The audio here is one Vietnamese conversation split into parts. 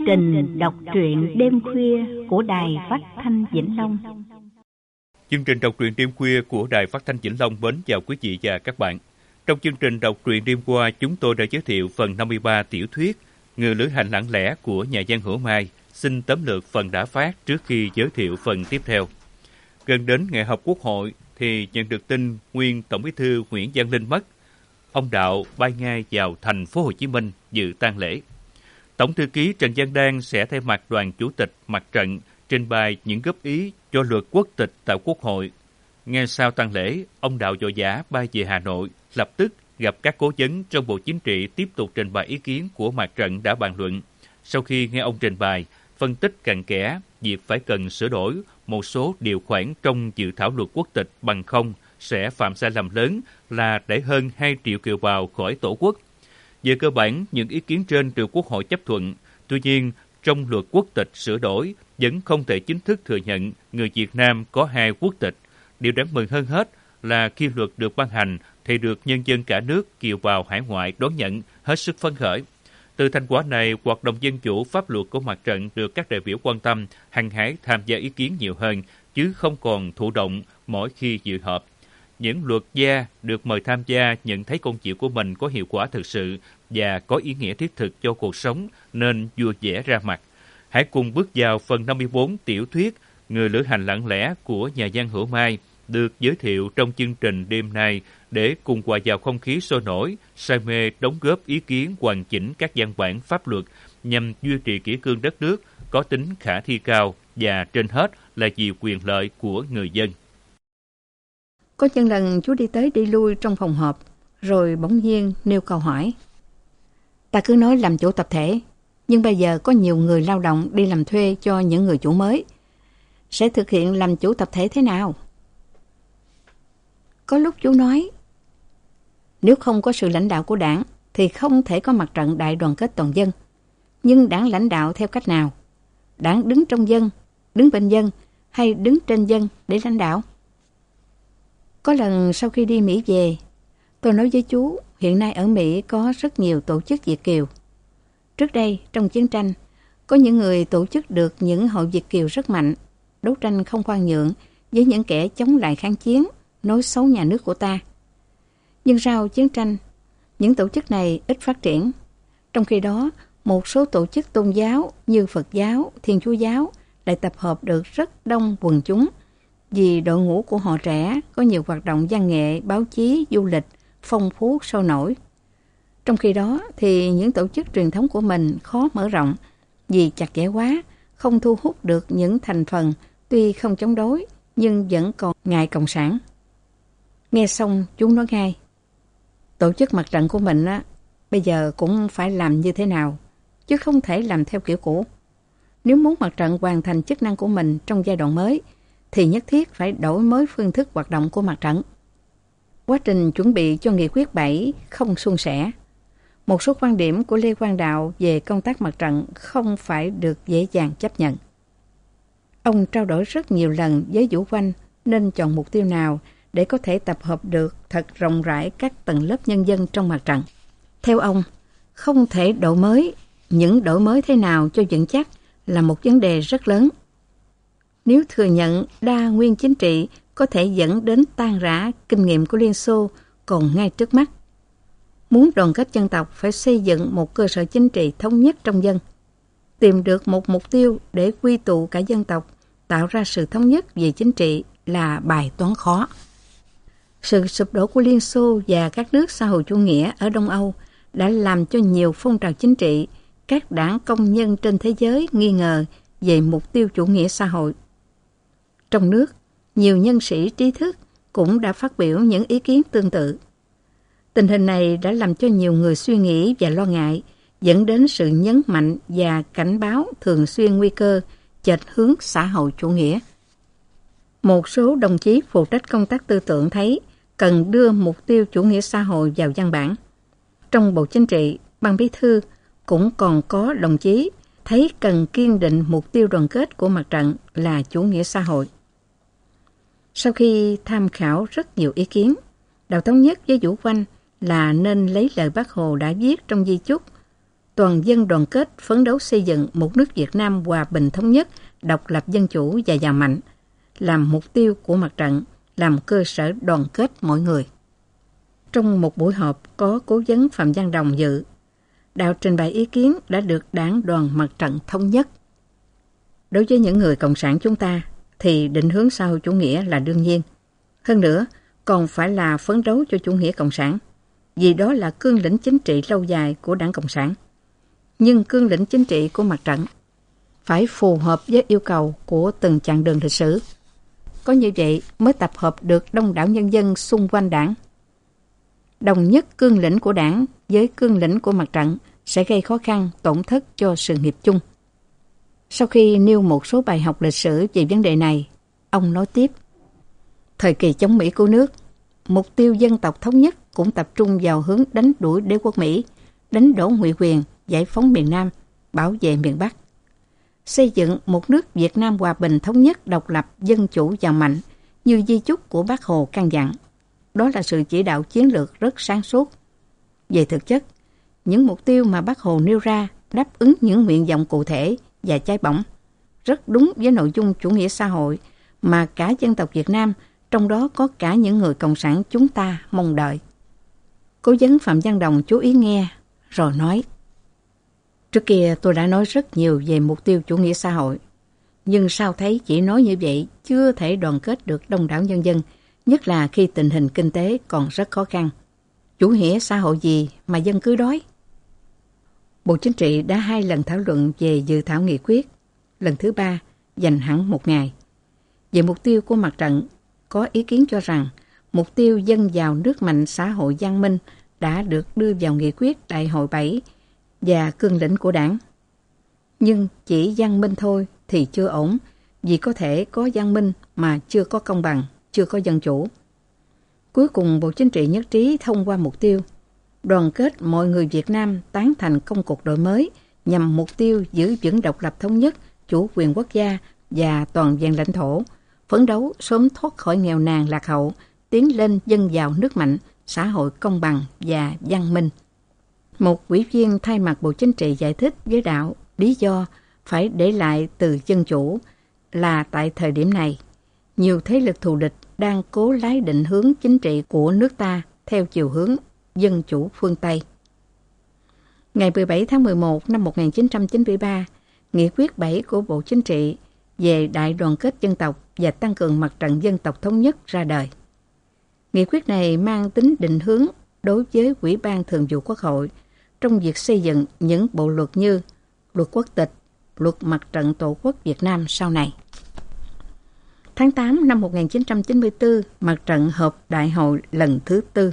trình đọc truyện đêm khuya của Đài Phát thanh Vĩnh Long. Chương trình đọc truyện đêm khuya của Đài Phát thanh Vĩnh Long mến chào quý vị và các bạn. Trong chương trình đọc truyện đêm qua, chúng tôi đã giới thiệu phần 53 tiểu thuyết Người lữ hành lặng lẽ của nhà văn Hữu Mai. Xin tóm lược phần đã phát trước khi giới thiệu phần tiếp theo. Gần đến ngày họp Quốc hội thì nhận được tin nguyên Tổng Bí thư Nguyễn Văn Linh mất. Ông Đạo bay ngay vào thành phố Hồ Chí Minh dự tang lễ. Tổng thư ký Trần Văn Đan sẽ thay mặt đoàn chủ tịch Mặt trận trình bày những góp ý cho luật quốc tịch tại Quốc hội. Ngay sau tang lễ, ông Đạo vội vã bay về Hà Nội, lập tức gặp các cố vấn trong Bộ Chính trị tiếp tục trình bày ý kiến của Mặt trận đã bàn luận. Sau khi nghe ông trình bày, phân tích cặn kẽ việc phải cần sửa đổi một số điều khoản trong dự thảo luật quốc tịch, bằng không sẽ phạm sai lầm lớn là đẩy hơn 2 triệu kiều bào khỏi tổ quốc. Về cơ bản, những ý kiến trên được Quốc hội chấp thuận. Tuy nhiên, trong luật quốc tịch sửa đổi vẫn không thể chính thức thừa nhận người Việt Nam có 2 quốc tịch. Điều đáng mừng hơn hết là khi luật được ban hành thì được nhân dân cả nước kiều bào hải ngoại đón nhận hết sức phấn khởi. Từ thành quả này, hoạt động dân chủ pháp luật của Mặt trận được các đại biểu quan tâm, hăng hái tham gia ý kiến nhiều hơn, chứ không còn thụ động mỗi khi dự họp. Những luật gia được mời tham gia nhận thấy công việc của mình có hiệu quả thực sự và có ý nghĩa thiết thực cho cuộc sống nên vui vẻ ra mặt. Hãy cùng bước vào phần 54 tiểu thuyết Người lữ hành lặng lẽ của nhà văn Hữu Mai được giới thiệu trong chương trình đêm nay để cùng hòa vào không khí sôi nổi, say mê đóng góp ý kiến hoàn chỉnh các văn bản pháp luật nhằm duy trì kỷ cương đất nước có tính khả thi cao và trên hết là vì quyền lợi của người dân. Có những lần chú đi tới đi lui trong phòng họp, rồi bỗng nhiên nêu câu hỏi. Ta cứ nói làm chủ tập thể, nhưng bây giờ có nhiều người lao động đi làm thuê cho những người chủ mới. Sẽ thực hiện làm chủ tập thể thế nào? Có lúc chú nói, nếu không có sự lãnh đạo của Đảng, thì không thể có mặt trận đại đoàn kết toàn dân. Nhưng Đảng lãnh đạo theo cách nào? Đảng đứng trong dân, đứng bên dân, hay đứng trên dân để lãnh đạo? Có lần sau khi đi Mỹ về, tôi nói với chú, hiện nay ở Mỹ có rất nhiều tổ chức Việt kiều. Trước đây, trong chiến tranh, có những người tổ chức được những hội Việt kiều rất mạnh, đấu tranh không khoan nhượng với những kẻ chống lại kháng chiến, nói xấu nhà nước của ta. Nhưng sau chiến tranh, những tổ chức này ít phát triển. Trong khi đó, một số tổ chức tôn giáo như Phật giáo, Thiên Chúa giáo lại tập hợp được rất đông quần chúng, vì đội ngũ của họ trẻ, có nhiều hoạt động văn nghệ, báo chí, du lịch, phong phú, sôi nổi. Trong khi đó thì những tổ chức truyền thống của mình khó mở rộng, vì chặt chẽ quá, không thu hút được những thành phần tuy không chống đối, nhưng vẫn còn ngại cộng sản. Nghe xong chú nói ngay, tổ chức mặt trận của mình bây giờ cũng phải làm như thế nào, chứ không thể làm theo kiểu cũ. Nếu muốn mặt trận hoàn thành chức năng của mình trong giai đoạn mới, thì nhất thiết phải đổi mới phương thức hoạt động của mặt trận. Quá trình chuẩn bị cho nghị quyết 7 không suôn sẻ. Một số quan điểm của Lê Quang Đạo về công tác mặt trận không phải được dễ dàng chấp nhận. Ông trao đổi rất nhiều lần với Vũ Oanh nên chọn mục tiêu nào để có thể tập hợp được thật rộng rãi các tầng lớp nhân dân trong mặt trận. Theo ông, không thể đổi mới, những đổi mới thế nào cho vững chắc là một vấn đề rất lớn. Nếu thừa nhận đa nguyên chính trị có thể dẫn đến tan rã, kinh nghiệm của Liên Xô còn ngay trước mắt. Muốn đoàn kết dân tộc phải xây dựng một cơ sở chính trị thống nhất trong dân. Tìm được một mục tiêu để quy tụ cả dân tộc, tạo ra sự thống nhất về chính trị là bài toán khó. Sự sụp đổ của Liên Xô và các nước xã hội chủ nghĩa ở Đông Âu đã làm cho nhiều phong trào chính trị, các đảng công nhân trên thế giới nghi ngờ về mục tiêu chủ nghĩa xã hội. Trong nước, nhiều nhân sĩ trí thức cũng đã phát biểu những ý kiến tương tự. Tình hình này đã làm cho nhiều người suy nghĩ và lo ngại, dẫn đến sự nhấn mạnh và cảnh báo thường xuyên nguy cơ chệch hướng xã hội chủ nghĩa. Một số đồng chí phụ trách công tác tư tưởng thấy cần đưa mục tiêu chủ nghĩa xã hội vào văn bản. Trong Bộ Chính trị, Ban Bí thư cũng còn có đồng chí thấy cần kiên định mục tiêu đoàn kết của mặt trận là chủ nghĩa xã hội. Sau khi tham khảo rất nhiều ý kiến, Đào thống nhất với Vũ Oanh là nên lấy lời Bác Hồ đã viết trong di chúc toàn dân đoàn kết phấn đấu xây dựng một nước Việt Nam hòa bình thống nhất, độc lập dân chủ và giàu mạnh, làm mục tiêu của mặt trận, làm cơ sở đoàn kết mọi người. Trong một buổi họp có cố vấn Phạm Văn Đồng dự, Đạo trình bày ý kiến đã được Đảng đoàn Mặt trận thống nhất. Đối với những người Cộng sản chúng ta, thì định hướng xã hội chủ nghĩa là đương nhiên. Hơn nữa, còn phải là phấn đấu cho chủ nghĩa Cộng sản, vì đó là cương lĩnh chính trị lâu dài của Đảng Cộng sản. Nhưng cương lĩnh chính trị của mặt trận phải phù hợp với yêu cầu của từng chặng đường lịch sử. Có như vậy mới tập hợp được đông đảo nhân dân xung quanh Đảng. Đồng nhất cương lĩnh của Đảng với cương lĩnh của mặt trận sẽ gây khó khăn, tổn thất cho sự nghiệp chung. Sau khi nêu một số bài học lịch sử về vấn đề này, ông nói tiếp: thời kỳ chống Mỹ của nước, mục tiêu dân tộc thống nhất cũng tập trung vào hướng đánh đuổi đế quốc Mỹ, đánh đổ ngụy quyền, giải phóng miền Nam, bảo vệ miền Bắc. Xây dựng một nước Việt Nam hòa bình thống nhất, độc lập, dân chủ và mạnh như di chúc của Bác Hồ căn dặn. Đó là sự chỉ đạo chiến lược rất sáng suốt. Về thực chất, những mục tiêu mà Bác Hồ nêu ra đáp ứng những nguyện vọng cụ thể và cháy bỏng, rất đúng với nội dung chủ nghĩa xã hội mà cả dân tộc Việt Nam, trong đó có cả những người Cộng sản chúng ta mong đợi. Cố vấn Phạm Văn Đồng chú ý nghe, rồi nói: trước kia tôi đã nói rất nhiều về mục tiêu chủ nghĩa xã hội, nhưng sao thấy chỉ nói như vậy chưa thể đoàn kết được đông đảo nhân dân, nhất là khi tình hình kinh tế còn rất khó khăn. Chủ nghĩa xã hội gì mà dân cứ đói? Bộ Chính trị đã 2 lần thảo luận về dự thảo nghị quyết, lần thứ 3 dành hẳn 1 ngày. Về mục tiêu của mặt trận, có ý kiến cho rằng mục tiêu dân giàu nước mạnh xã hội văn minh đã được đưa vào nghị quyết Đại hội 7 và cương lĩnh của Đảng. Nhưng chỉ văn minh thôi thì chưa ổn, vì có thể có văn minh mà chưa có công bằng, chưa có dân chủ. Cuối cùng Bộ Chính trị nhất trí thông qua mục tiêu đoàn kết mọi người Việt Nam tán thành công cuộc đổi mới nhằm mục tiêu giữ vững độc lập thống nhất, chủ quyền quốc gia và toàn vẹn lãnh thổ, phấn đấu sớm thoát khỏi nghèo nàn lạc hậu, tiến lên dân giàu nước mạnh, xã hội công bằng và văn minh. Một ủy viên thay mặt Bộ Chính trị giải thích với Đạo lý do phải để lại từ dân chủ là tại thời điểm này, nhiều thế lực thù địch đang cố lái định hướng chính trị của nước ta theo chiều hướng dân chủ phương Tây. Ngày 17 tháng 11 năm 1993, Nghị quyết 7 của Bộ Chính trị về đại đoàn kết dân tộc và tăng cường mặt trận dân tộc thống nhất ra đời. Nghị quyết này mang tính định hướng đối với Ủy ban Thường vụ Quốc hội trong việc xây dựng những bộ luật như Luật Quốc tịch, Luật Mặt trận Tổ quốc Việt Nam sau này. Tháng 8 năm 1994, mặt trận họp đại hội lần thứ 4.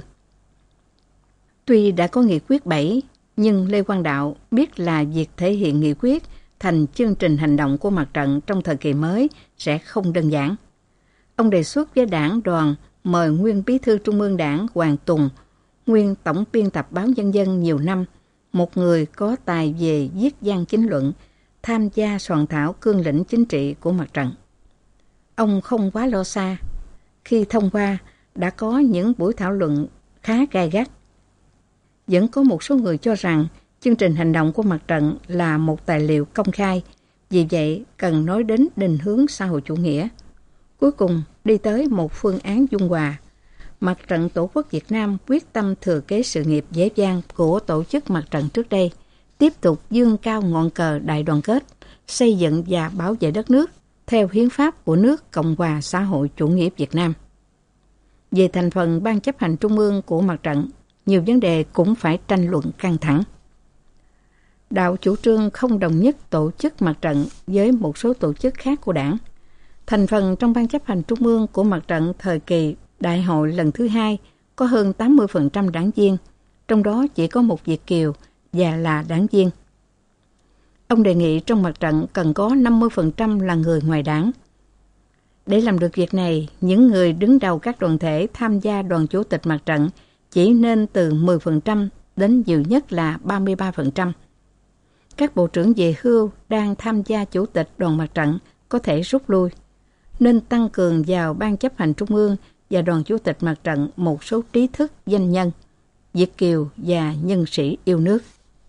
Tuy đã có nghị quyết 7, nhưng Lê Quang Đạo biết là việc thể hiện nghị quyết thành chương trình hành động của mặt trận trong thời kỳ mới sẽ không đơn giản. Ông đề xuất với Đảng đoàn mời nguyên Bí thư Trung ương Đảng Hoàng Tùng, nguyên tổng biên tập báo Nhân dân nhiều năm, một người có tài về viết văn chính luận, tham gia soạn thảo cương lĩnh chính trị của mặt trận. Ông không quá lo xa. Khi thông qua, đã có những buổi thảo luận khá gay gắt. Vẫn có một số người cho rằng chương trình hành động của mặt trận là một tài liệu công khai, vì vậy cần nói đến định hướng xã hội chủ nghĩa. Cuối cùng đi tới một phương án dung hòa. Mặt trận Tổ quốc Việt Nam quyết tâm thừa kế sự nghiệp vẻ vang của tổ chức mặt trận trước đây, tiếp tục dương cao ngọn cờ đại đoàn kết, xây dựng và bảo vệ đất nước theo hiến pháp của nước Cộng hòa xã hội chủ nghĩa Việt Nam. Về thành phần ban chấp hành trung ương của mặt trận, nhiều vấn đề cũng phải tranh luận căng thẳng. Đạo chủ trương không đồng nhất tổ chức mặt trận với một số tổ chức khác của Đảng. Thành phần trong ban chấp hành trung ương của mặt trận thời kỳ đại hội lần thứ 2 có hơn 80% đảng viên, trong đó chỉ có một Việt kiều và là đảng viên. Ông đề nghị trong mặt trận cần có 50% là người ngoài đảng. Để làm được việc này, những người đứng đầu các đoàn thể tham gia đoàn chủ tịch mặt trận chỉ nên từ 10% đến nhiều nhất là 33%. Các bộ trưởng về hưu đang tham gia chủ tịch đoàn mặt trận có thể rút lui, nên tăng cường vào ban chấp hành trung ương và đoàn chủ tịch mặt trận một số trí thức, doanh nhân, Việt kiều và nhân sĩ yêu nước.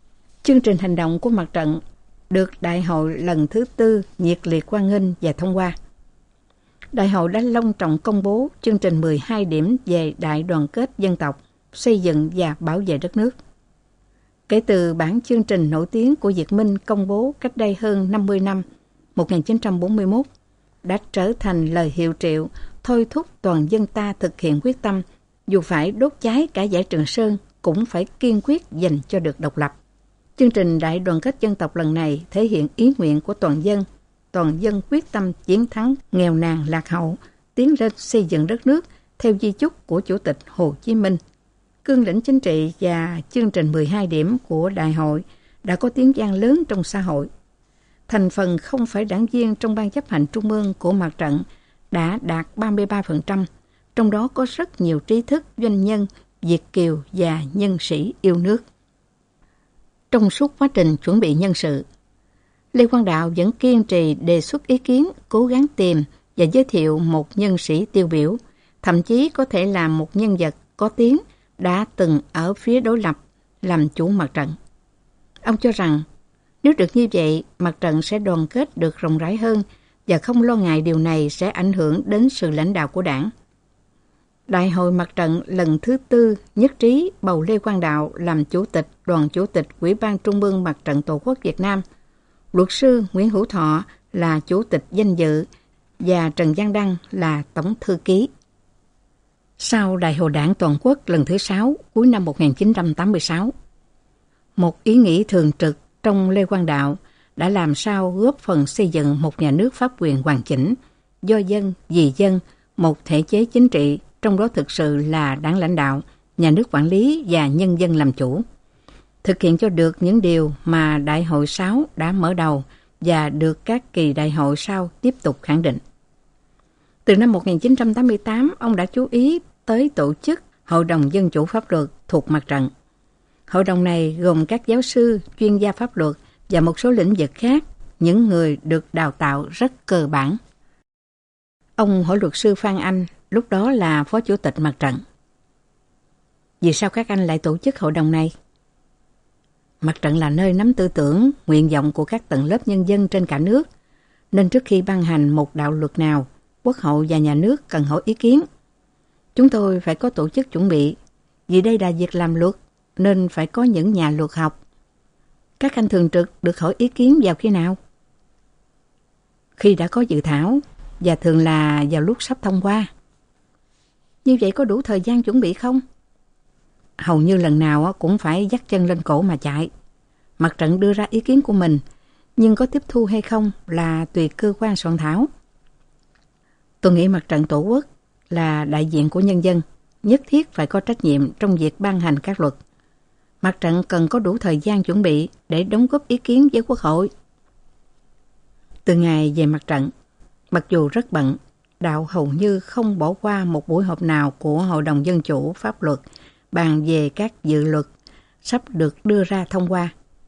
Chương trình hành động của mặt trận được Đại hội lần thứ 4 nhiệt liệt hoan nghênh và thông qua. Đại hội đã long trọng công bố chương trình 12 điểm về đại đoàn kết dân tộc, xây dựng và bảo vệ đất nước. Kể từ bản chương trình nổi tiếng của Việt Minh công bố cách đây hơn 50 năm, 1941, đã trở thành lời hiệu triệu thôi thúc toàn dân ta thực hiện quyết tâm, dù phải đốt cháy cả dãy Trường Sơn, cũng phải kiên quyết giành cho được độc lập. Chương trình đại đoàn kết dân tộc lần này thể hiện ý nguyện của toàn dân quyết tâm chiến thắng nghèo nàn lạc hậu, tiến lên xây dựng đất nước theo di chúc của Chủ tịch Hồ Chí Minh. Cương lĩnh chính trị và chương trình 12 điểm của đại hội đã có tiếng vang lớn trong xã hội. Thành phần không phải đảng viên trong ban chấp hành trung ương của mặt trận đã đạt 33%, trong đó có rất nhiều trí thức, doanh nhân, Việt kiều và nhân sĩ yêu nước. Trong suốt quá trình chuẩn bị nhân sự, Lê Quang Đạo vẫn kiên trì đề xuất ý kiến, cố gắng tìm và giới thiệu một nhân sĩ tiêu biểu, thậm chí có thể là một nhân vật có tiếng đã từng ở phía đối lập làm chủ mặt trận. Ông cho rằng nếu được như vậy, mặt trận sẽ đoàn kết được rộng rãi hơn và không lo ngại điều này sẽ ảnh hưởng đến sự lãnh đạo của đảng. Đại hội mặt trận lần thứ 4 nhất trí bầu Lê Quang Đạo làm chủ tịch đoàn chủ tịch Ủy ban Trung ương Mặt trận Tổ quốc Việt Nam, luật sư Nguyễn Hữu Thọ là chủ tịch danh dự và Trần Văn Đăng là tổng thư ký. Sau Đại hội Đảng Toàn quốc lần thứ 6 cuối năm 1986, một ý nghĩ thường trực trong Lê Quang Đạo đã làm sao góp phần xây dựng một nhà nước pháp quyền hoàn chỉnh, do dân, vì dân, một thể chế chính trị, trong đó thực sự là đảng lãnh đạo, nhà nước quản lý và nhân dân làm chủ. Thực hiện cho được những điều mà Đại hội 6 đã mở đầu và được các kỳ đại hội sau tiếp tục khẳng định. Từ năm 1988, ông đã chú ý tới tổ chức Hội đồng Dân chủ Pháp luật thuộc mặt trận. Hội đồng này gồm các giáo sư, chuyên gia pháp luật và một số lĩnh vực khác, những người được đào tạo rất cơ bản. Ông hỏi luật sư Phan Anh, lúc đó là phó chủ tịch mặt trận: vì sao các anh lại tổ chức hội đồng này? Mặt trận là nơi nắm tư tưởng, nguyện vọng của các tầng lớp nhân dân trên cả nước, nên trước khi ban hành một đạo luật nào, Quốc hội và nhà nước cần hỏi ý kiến. Chúng tôi phải có tổ chức chuẩn bị, vì đây là việc làm luật, nên phải có những nhà luật học. Các anh thường trực được hỏi ý kiến vào khi nào? Khi đã có dự thảo, và thường là vào lúc sắp thông qua. Như vậy có đủ thời gian chuẩn bị không? Hầu như lần nào cũng phải dắt chân lên cổ mà chạy. Mặt trận đưa ra ý kiến của mình, nhưng có tiếp thu hay không là tùy cơ quan soạn thảo. Tôi nghĩ mặt trận Tổ quốc là đại diện của nhân dân, nhất thiết phải có trách nhiệm trong việc ban hành các luật. Mặt trận cần có đủ thời gian chuẩn bị để đóng góp ý kiến với Quốc hội. Từ ngày về mặt trận, mặc dù rất bận, Đạo hầu như không bỏ qua một buổi họp nào của Hội đồng Dân chủ Pháp luật bàn về các dự luật sắp được đưa ra thông qua.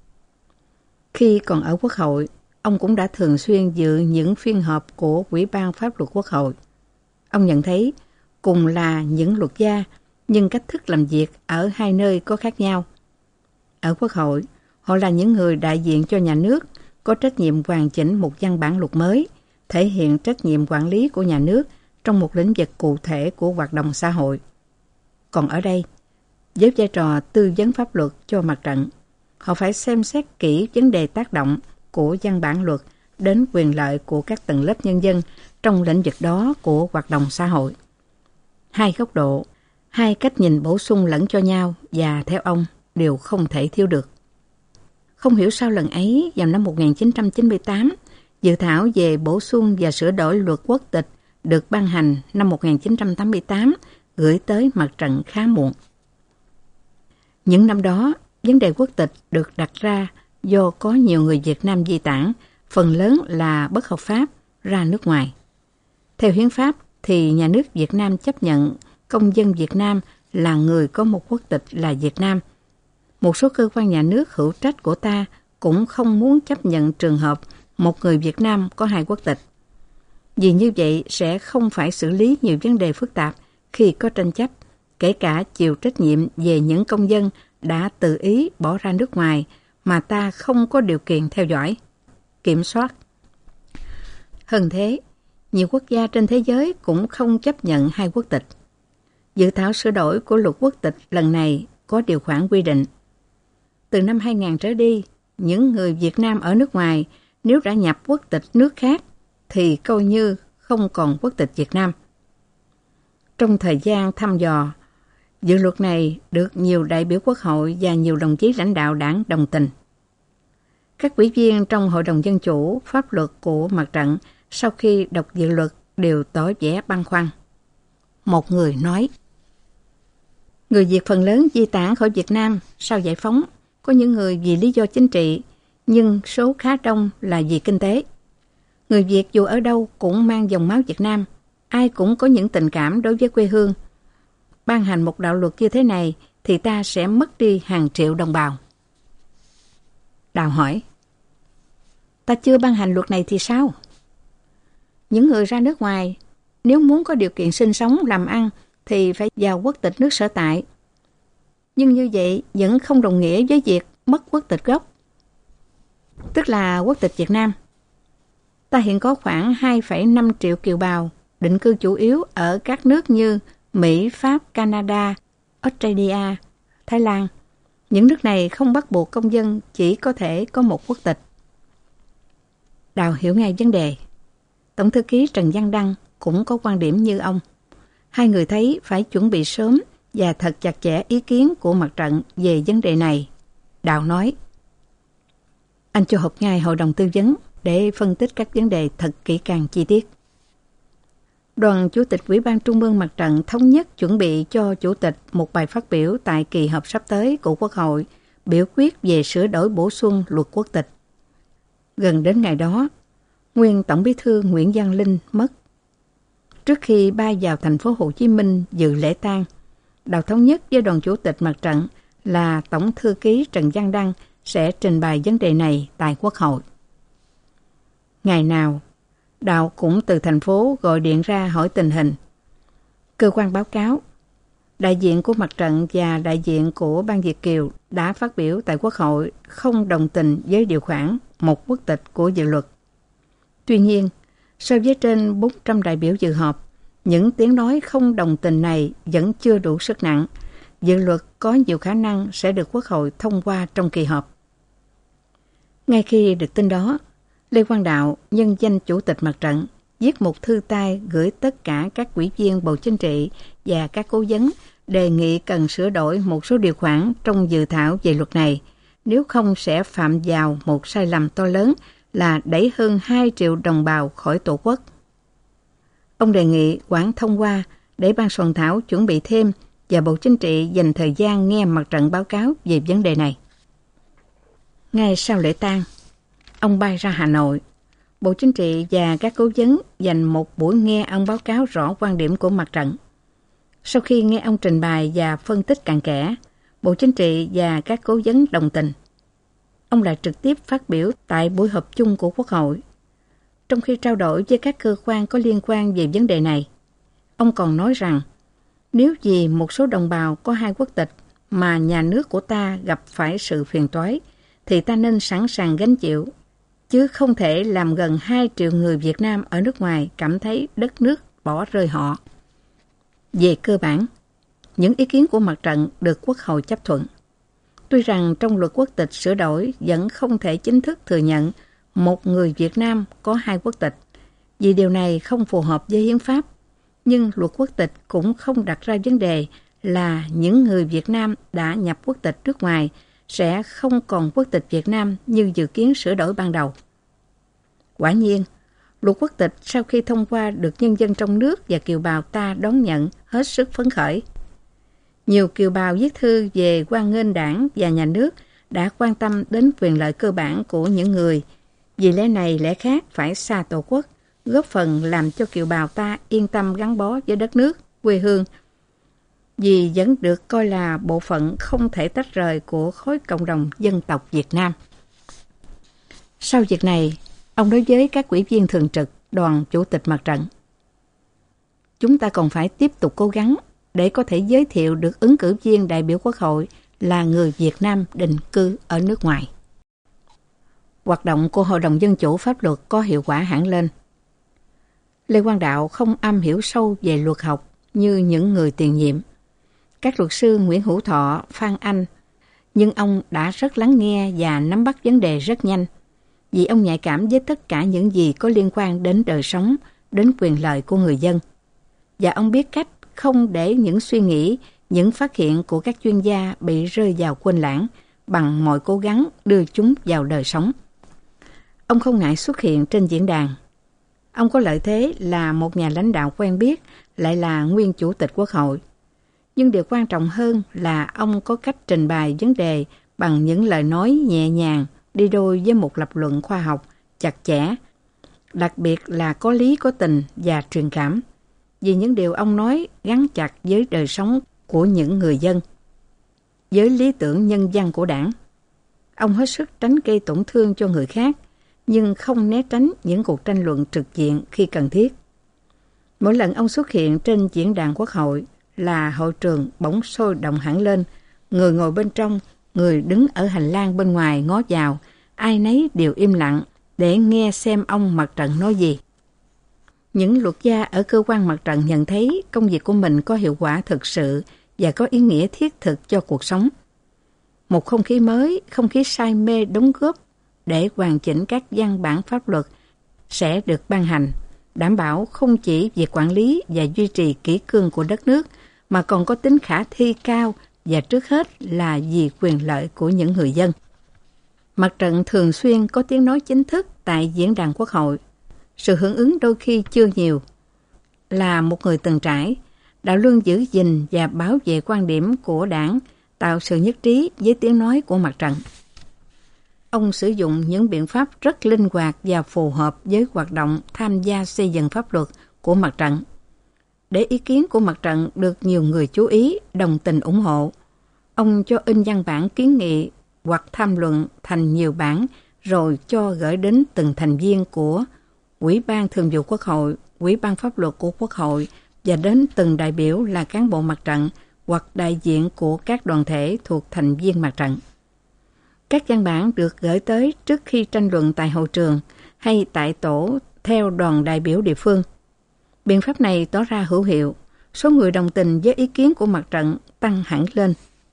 Khi còn ở Quốc hội, ông cũng đã thường xuyên dự những phiên họp của Ủy ban Pháp luật Quốc hội. Ông nhận thấy cùng là những luật gia, nhưng cách thức làm việc ở hai nơi có khác nhau. Ở Quốc hội, họ là những người đại diện cho nhà nước, có trách nhiệm hoàn chỉnh một văn bản luật mới, thể hiện trách nhiệm quản lý của nhà nước trong một lĩnh vực cụ thể của hoạt động xã hội. Còn ở đây, với vai trò tư vấn pháp luật cho mặt trận, họ phải xem xét kỹ vấn đề tác động của văn bản luật đến quyền lợi của các tầng lớp nhân dân trong lĩnh vực đó của hoạt động xã hội. Hai góc độ, hai cách nhìn bổ sung lẫn cho nhau và theo ông đều không thể thiếu được. Không hiểu sao lần ấy, vào năm 1998, dự thảo về bổ sung và sửa đổi luật quốc tịch được ban hành năm 1988 gửi tới mặt trận khá muộn. Những năm đó, vấn đề quốc tịch được đặt ra do có nhiều người Việt Nam di tản, phần lớn là bất hợp pháp, ra nước ngoài. Theo hiến pháp thì nhà nước Việt Nam chấp nhận công dân Việt Nam là người có một quốc tịch là Việt Nam. Một số cơ quan nhà nước hữu trách của ta cũng không muốn chấp nhận trường hợp một người Việt Nam có hai quốc tịch. Vì như vậy sẽ không phải xử lý nhiều vấn đề phức tạp khi có tranh chấp, kể cả chịu trách nhiệm về những công dân đã tự ý bỏ ra nước ngoài mà ta không có điều kiện theo dõi, kiểm soát. Hơn thế, nhiều quốc gia trên thế giới cũng không chấp nhận hai quốc tịch. Dự thảo sửa đổi của luật quốc tịch lần này có điều khoản quy định. Từ năm 2000 trở đi, những người Việt Nam ở nước ngoài nếu đã nhập quốc tịch nước khác thì coi như không còn quốc tịch Việt Nam. Trong thời gian thăm dò, dự luật này được nhiều đại biểu quốc hội và nhiều đồng chí lãnh đạo đảng đồng tình. Các ủy viên trong Hội đồng Dân chủ pháp luật của Mặt trận sau khi đọc dự luật đều tỏ vẻ băn khoăn. Một người nói, người Việt phần lớn di tản khỏi Việt Nam sau giải phóng, có những người vì lý do chính trị, nhưng số khá đông là vì kinh tế. Người Việt dù ở đâu cũng mang dòng máu Việt Nam, ai cũng có những tình cảm đối với quê hương. Ban hành một đạo luật như thế này thì ta sẽ mất đi hàng triệu đồng bào. Đào hỏi, ta chưa ban hành luật này thì sao? Những người ra nước ngoài, nếu muốn có điều kiện sinh sống, làm ăn thì phải vào quốc tịch nước sở tại. Nhưng như vậy vẫn không đồng nghĩa với việc mất quốc tịch gốc, tức là quốc tịch Việt Nam. Ta hiện có khoảng 2,5 triệu kiều bào định cư chủ yếu ở các nước như Mỹ, Pháp, Canada, Australia, Thái Lan. Những nước này không bắt buộc công dân chỉ có thể có một quốc tịch. Đào hiểu ngay vấn đề. Tổng thư ký Trần Văn Đăng cũng có quan điểm như ông. Hai người thấy phải chuẩn bị sớm và thật chặt chẽ ý kiến của Mặt trận về vấn đề này. Đào nói, anh cho họp ngay hội đồng tư vấn để phân tích các vấn đề thật kỹ càng chi tiết. Đoàn Chủ tịch Ủy ban Trung ương Mặt trận thống nhất chuẩn bị cho Chủ tịch một bài phát biểu tại kỳ họp sắp tới của Quốc hội, biểu quyết về sửa đổi bổ sung luật quốc tịch. Gần đến ngày đó, nguyên Tổng Bí thư Nguyễn Văn Linh mất. Trước khi bay vào thành phố Hồ Chí Minh dự lễ tang, Đào thống nhất với đoàn Chủ tịch Mặt trận là Tổng thư ký Trần Văn Đăng sẽ trình bày vấn đề này tại Quốc hội. Ngày nào, Đào cũng từ thành phố gọi điện ra hỏi tình hình. Cơ quan báo cáo, đại diện của Mặt trận và đại diện của Ban Việt Kiều đã phát biểu tại Quốc hội không đồng tình với điều khoản một quốc tịch của dự luật. Tuy nhiên, so với trên 400 đại biểu dự họp, những tiếng nói không đồng tình này vẫn chưa đủ sức nặng. Dự luật có nhiều khả năng sẽ được Quốc hội thông qua trong kỳ họp. Ngay khi được tin đó, Lê Quang Đạo, nhân danh Chủ tịch Mặt trận, viết một thư tay gửi tất cả các ủy viên Bộ Chính trị và các cố vấn đề nghị cần sửa đổi một số điều khoản trong dự thảo về luật này, nếu không sẽ phạm vào một sai lầm to lớn là đẩy hơn 2 triệu đồng bào khỏi tổ quốc. Ông đề nghị hoãn thông qua để ban soạn thảo chuẩn bị thêm và Bộ Chính trị dành thời gian nghe Mặt trận báo cáo về vấn đề này. Ngay sau lễ tang, ông bay ra Hà Nội. Bộ Chính trị và các cố vấn dành một buổi nghe ông báo cáo rõ quan điểm của Mặt trận. Sau khi nghe ông trình bày và phân tích cặn kẽ, Bộ Chính trị và các cố vấn đồng tình. Ông lại trực tiếp phát biểu tại buổi họp chung của Quốc hội. Trong khi trao đổi với các cơ quan có liên quan về vấn đề này, ông còn nói rằng nếu vì một số đồng bào có hai quốc tịch mà nhà nước của ta gặp phải sự phiền toái, thì ta nên sẵn sàng gánh chịu, chứ không thể làm gần 2 triệu người Việt Nam ở nước ngoài cảm thấy đất nước bỏ rơi họ. Về cơ bản, những ý kiến của Mặt trận được Quốc hội chấp thuận. Tuy rằng trong luật quốc tịch sửa đổi vẫn không thể chính thức thừa nhận một người Việt Nam có hai quốc tịch, vì điều này không phù hợp với hiến pháp, nhưng luật quốc tịch cũng không đặt ra vấn đề là những người Việt Nam đã nhập quốc tịch nước ngoài sẽ không còn quốc tịch Việt Nam như dự kiến sửa đổi ban đầu. Quả nhiên, luật quốc tịch sau khi thông qua được nhân dân trong nước và kiều bào ta đón nhận hết sức phấn khởi. Nhiều kiều bào viết thư về hoan nghênh Đảng và Nhà nước đã quan tâm đến quyền lợi cơ bản của những người, vì lẽ này lẽ khác phải xa tổ quốc, góp phần làm cho kiều bào ta yên tâm gắn bó với đất nước, quê hương, vì vẫn được coi là bộ phận không thể tách rời của khối cộng đồng dân tộc Việt Nam. Sau việc này, ông nói với các ủy viên thường trực đoàn Chủ tịch Mặt trận: chúng ta còn phải tiếp tục cố gắng để có thể giới thiệu được ứng cử viên đại biểu Quốc hội là người Việt Nam định cư ở nước ngoài. hoạt động của Hội đồng Dân chủ pháp luật có hiệu quả hẳn lên. Lê Quang Đạo không am hiểu sâu về luật học như những người tiền nhiệm. Các luật sư Nguyễn Hữu Thọ, Phan Anh, nhưng ông đã rất lắng nghe và nắm bắt vấn đề rất nhanh, vì ông nhạy cảm với tất cả những gì có liên quan đến đời sống, đến quyền lợi của người dân. Và ông biết cách không để những suy nghĩ, những phát hiện của các chuyên gia bị rơi vào quên lãng bằng mọi cố gắng đưa chúng vào đời sống. Ông không ngại xuất hiện trên diễn đàn. Ông có lợi thế là một nhà lãnh đạo quen biết, lại là nguyên chủ tịch Quốc hội. Nhưng điều quan trọng hơn là ông có cách trình bày vấn đề bằng những lời nói nhẹ nhàng, đi đôi với một lập luận khoa học, chặt chẽ, đặc biệt là có lý có tình và truyền cảm. Vì những điều ông nói gắn chặt với đời sống của những người dân, với lý tưởng nhân văn của Đảng. Ông hết sức tránh gây tổn thương cho người khác, nhưng không né tránh những cuộc tranh luận trực diện khi cần thiết. Mỗi lần ông xuất hiện trên diễn đàn Quốc hội là hội trường bỗng sôi động hẳn lên, người ngồi bên trong, người đứng ở hành lang bên ngoài ngó vào, ai nấy đều im lặng để nghe xem ông mặt trận nói gì. Những luật gia ở cơ quan mặt trận nhận thấy công việc của mình có hiệu quả thực sự và có ý nghĩa thiết thực cho cuộc sống. Một không khí mới, không khí say mê đóng góp để hoàn chỉnh các văn bản pháp luật sẽ được ban hành, đảm bảo không chỉ việc quản lý và duy trì kỷ cương của đất nước, mà còn có tính khả thi cao và trước hết là vì quyền lợi của những người dân. Mặt trận thường xuyên có tiếng nói chính thức tại diễn đàn Quốc hội. Sự hưởng ứng đôi khi chưa nhiều. Là một người từng trải, Đạo luôn giữ gìn và bảo vệ quan điểm của Đảng, tạo sự nhất trí với tiếng nói của mặt trận. Ông sử dụng những biện pháp rất linh hoạt và phù hợp với hoạt động tham gia xây dựng pháp luật của mặt trận. Để ý kiến của mặt trận được nhiều người chú ý, đồng tình ủng hộ, ông cho in văn bản kiến nghị hoặc tham luận thành nhiều bản rồi cho gửi đến từng thành viên của Ủy ban Thường vụ Quốc hội, Ủy ban Pháp luật của Quốc hội và đến từng đại biểu là cán bộ mặt trận hoặc đại diện của các đoàn thể thuộc thành viên mặt trận. Các văn bản được gửi tới trước khi tranh luận tại hội trường hay tại tổ theo đoàn đại biểu địa phương. Biện pháp này tỏ ra hữu hiệu, số người đồng tình với ý kiến của mặt trận tăng hẳn lên.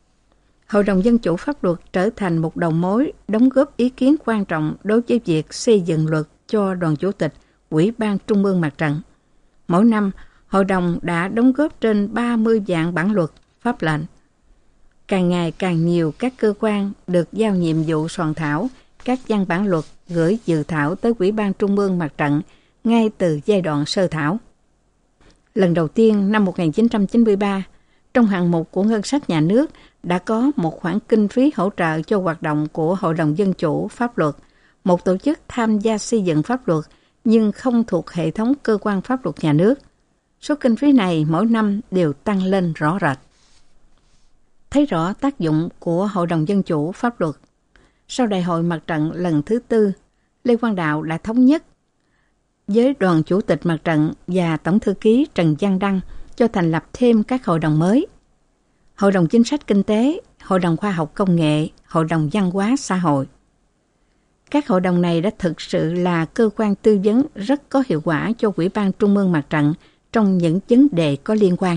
Hội đồng Dân chủ pháp luật trở thành một đầu mối đóng góp ý kiến quan trọng đối với việc xây dựng luật cho đoàn chủ tịch Ủy ban Trung ương Mặt trận. Mỗi năm, hội đồng đã đóng góp trên 30 vạn bản luật, pháp lệnh. Càng ngày càng nhiều các cơ quan được giao nhiệm vụ soạn thảo các văn bản luật gửi dự thảo tới Ủy ban Trung ương Mặt trận ngay từ giai đoạn sơ thảo. Lần đầu tiên năm 1993, trong hạng mục của ngân sách nhà nước đã có một khoản kinh phí hỗ trợ cho hoạt động của Hội đồng Dân chủ pháp luật, một tổ chức tham gia xây dựng pháp luật nhưng không thuộc hệ thống cơ quan pháp luật nhà nước. Số kinh phí này mỗi năm đều tăng lên rõ rệt. Thấy rõ tác dụng của Hội đồng Dân chủ pháp luật, sau Đại hội Mặt trận lần thứ 4, Lê Quang Đạo đã thống nhất với đoàn chủ tịch Mặt trận và Tổng thư ký Trần Văn Đăng cho thành lập thêm các hội đồng mới. Hội đồng Chính sách Kinh tế, Hội đồng Khoa học Công nghệ, Hội đồng Văn hóa Xã hội. Các hội đồng này đã thực sự là cơ quan tư vấn rất có hiệu quả cho Ủy ban Trung ương Mặt trận trong những vấn đề có liên quan.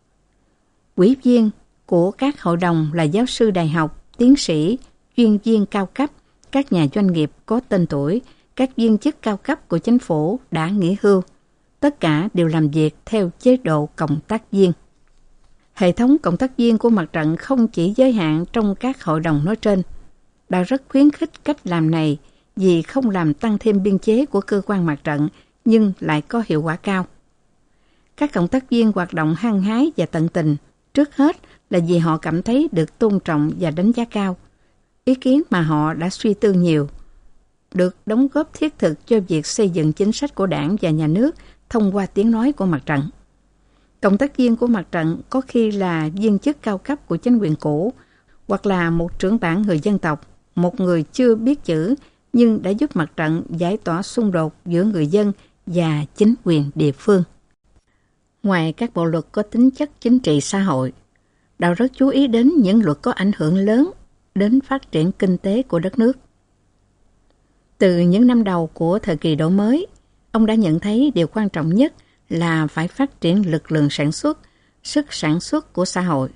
Ủy viên của các hội đồng là giáo sư đại học, tiến sĩ, chuyên viên cao cấp, các nhà doanh nghiệp có tên tuổi, các viên chức cao cấp của chính phủ đã nghỉ hưu. Tất cả đều làm việc theo chế độ cộng tác viên. Hệ thống cộng tác viên của mặt trận không chỉ giới hạn trong các hội đồng nói trên. Đã rất khuyến khích cách làm này vì không làm tăng thêm biên chế của cơ quan mặt trận nhưng lại có hiệu quả cao. Các cộng tác viên hoạt động hăng hái và tận tình, trước hết là vì họ cảm thấy được tôn trọng và đánh giá cao. Ý kiến mà họ đã suy tư nhiều, được đóng góp thiết thực cho việc xây dựng chính sách của Đảng và Nhà nước thông qua tiếng nói của mặt trận. Cộng tác viên của mặt trận có khi là viên chức cao cấp của chính quyền cũ, hoặc là một trưởng bản người dân tộc, một người chưa biết chữ nhưng đã giúp mặt trận giải tỏa xung đột giữa người dân và chính quyền địa phương. Ngoài các bộ luật có tính chất chính trị xã hội, Đạo rất chú ý đến những luật có ảnh hưởng lớn đến phát triển kinh tế của đất nước. Từ những năm đầu của thời kỳ đổi mới, ông đã nhận thấy điều quan trọng nhất là phải phát triển lực lượng sản xuất, sức sản xuất của xã hội.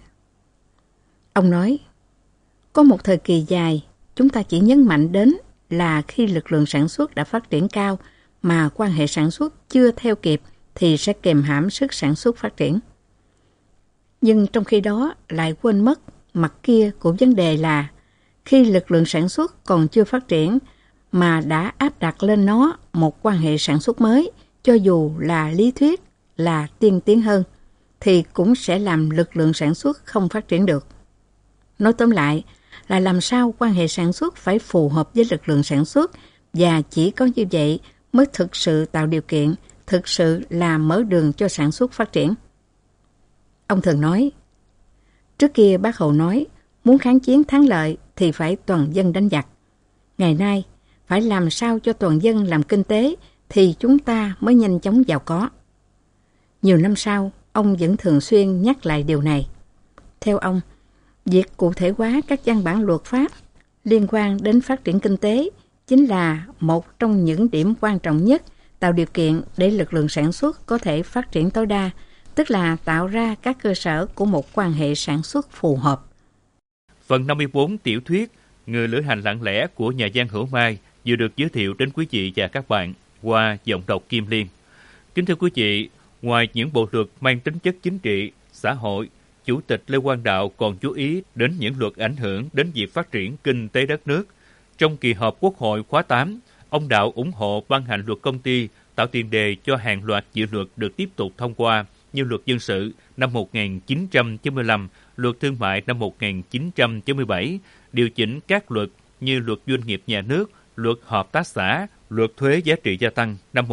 Ông nói, có một thời kỳ dài, chúng ta chỉ nhấn mạnh đến là khi lực lượng sản xuất đã phát triển cao mà quan hệ sản xuất chưa theo kịp thì sẽ kìm hãm sức sản xuất phát triển. Nhưng trong khi đó lại quên mất mặt kia của vấn đề là khi lực lượng sản xuất còn chưa phát triển mà đã áp đặt lên nó một quan hệ sản xuất mới, cho dù là lý thuyết, là tiên tiến hơn, thì cũng sẽ làm lực lượng sản xuất không phát triển được. Nói tóm lại là làm sao quan hệ sản xuất phải phù hợp với lực lượng sản xuất, và chỉ có như vậy mới thực sự tạo điều kiện, thực sự là mở đường cho sản xuất phát triển. Ông thường nói, trước kia Bác Hồ nói, muốn kháng chiến thắng lợi thì phải toàn dân đánh giặc. Ngày nay, phải làm sao cho toàn dân làm kinh tế thì chúng ta mới nhanh chóng giàu có. Nhiều năm sau, ông vẫn thường xuyên nhắc lại điều này. Theo ông, việc cụ thể hóa các văn bản luật pháp liên quan đến phát triển kinh tế chính là một trong những điểm quan trọng nhất tạo điều kiện để lực lượng sản xuất có thể phát triển tối đa, tức là tạo ra các cơ sở của một quan hệ sản xuất phù hợp. Phần 54 tiểu thuyết Người lữ hành lặng lẽ của nhà văn Hữu Mai vừa được giới thiệu đến quý vị và các bạn qua giọng đọc Kim Liên. Kính thưa quý vị, ngoài những bộ luật mang tính chất chính trị, xã hội, Chủ tịch Lê Quang Đạo còn chú ý đến những luật ảnh hưởng đến việc phát triển kinh tế đất nước. Trong kỳ họp Quốc hội khóa 8, ông Đạo ủng hộ ban hành luật công ty, tạo tiền đề cho hàng loạt dự luật được tiếp tục thông qua như luật dân sự năm 1995, luật thương mại năm 1997, điều chỉnh các luật như luật doanh nghiệp nhà nước, luật hợp tác xã, luật thuế giá trị gia tăng năm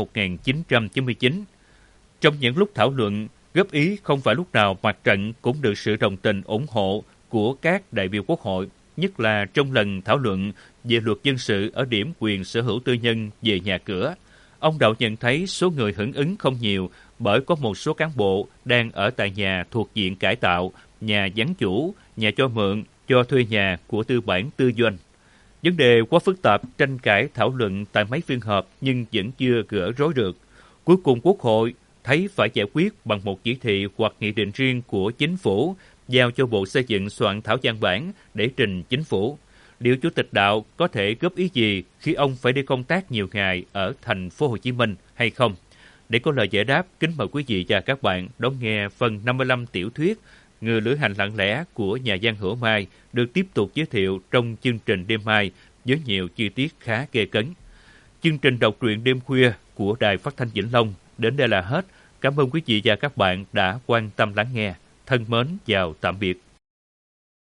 1999. Trong những lúc thảo luận, góp ý không phải lúc nào mặt trận cũng được sự đồng tình ủng hộ của các đại biểu Quốc hội, nhất là trong lần thảo luận về luật dân sự ở điểm quyền sở hữu tư nhân về nhà cửa. Ông Đạo nhận thấy số người hưởng ứng không nhiều bởi có một số cán bộ đang ở tại nhà thuộc diện cải tạo, nhà vắng chủ, nhà cho mượn, cho thuê nhà của tư bản tư doanh. Vấn đề quá phức tạp, tranh cãi thảo luận tại mấy phiên họp nhưng vẫn chưa gỡ rối được. Cuối cùng Quốc hội thấy phải giải quyết bằng một chỉ thị hoặc nghị định riêng của chính phủ, giao cho Bộ Xây dựng soạn thảo văn bản để trình chính phủ. Liệu Chủ tịch Đạo có thể góp ý gì khi ông phải đi công tác nhiều ngày ở thành phố Hồ Chí Minh hay không? Để có lời giải đáp, kính mời quý vị và các bạn đón nghe phần 55 tiểu thuyết Người lữ hành lặng lẽ của nhà văn Hữu Mai được tiếp tục giới thiệu trong chương trình đêm mai với nhiều chi tiết khá ghê cấn. Chương trình đọc truyện đêm khuya của Đài Phát thanh Vĩnh Long đến đây là hết. Cảm ơn quý vị và các bạn đã quan tâm lắng nghe. Thân mến chào tạm biệt.